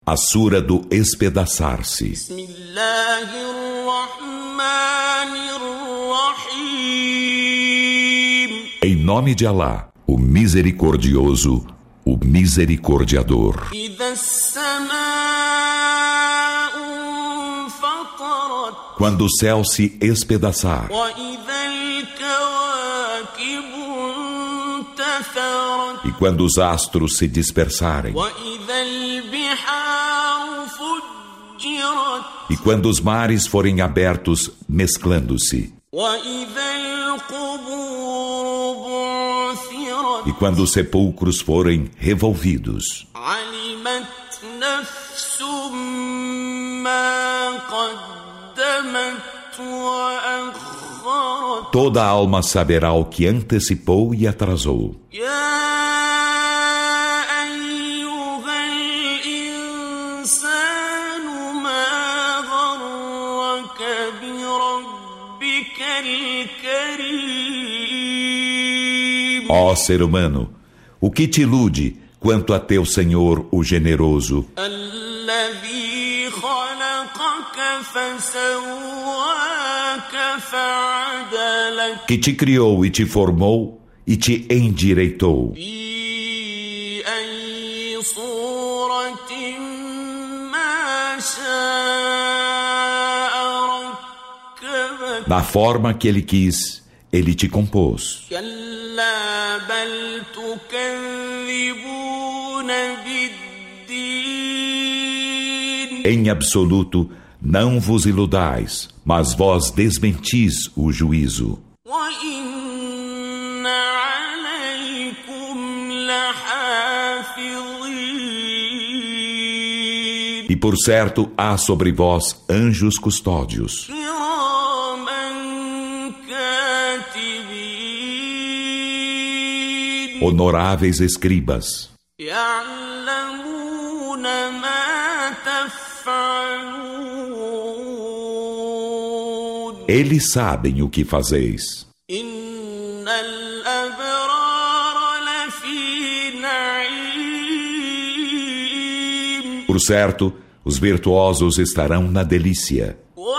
A Sura do Espedaçar-se. Em nome de Alá, o Misericordioso, o Misericordiador. Quando o céu se espedaçar, e quando os astros se dispersarem, e quando os mares forem abertos mesclando-se, e quando os sepulcros forem revolvidos, toda alma saberá o que antecipou e atrasou. Ó ser humano, o que te ilude quanto a teu Senhor, o generoso, que te criou e te formou e te endireitou, na forma que Ele quis, Ele te compôs. Em absoluto, não vos iludais, mas vós desmentis o juízo. E por certo há sobre vós anjos custódios, honoráveis escribas. Eles sabem o que fazeis. Por certo, os virtuosos estarão na delícia.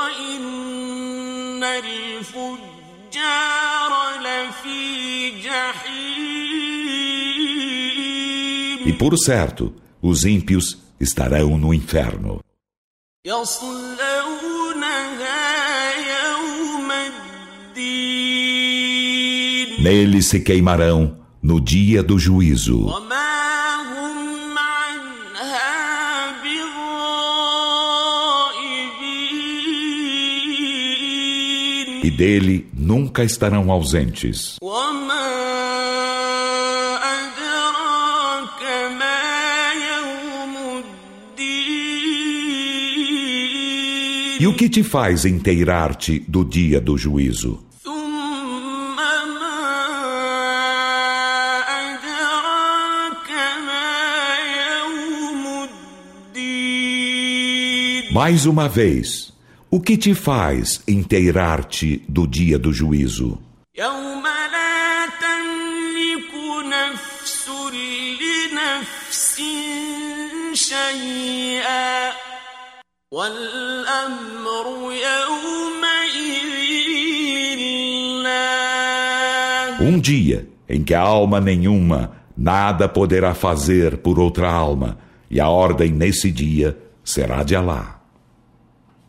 E por certo, os ímpios estarão no inferno. Neles se queimarão no dia do juízo. E dele nunca estarão ausentes. E o que te faz inteirar-te do dia do juízo? Mais uma vez, o que te faz inteirar-te do dia do juízo? Um dia em que a alma nenhuma nada poderá fazer por outra alma, e a ordem nesse dia será de Alá.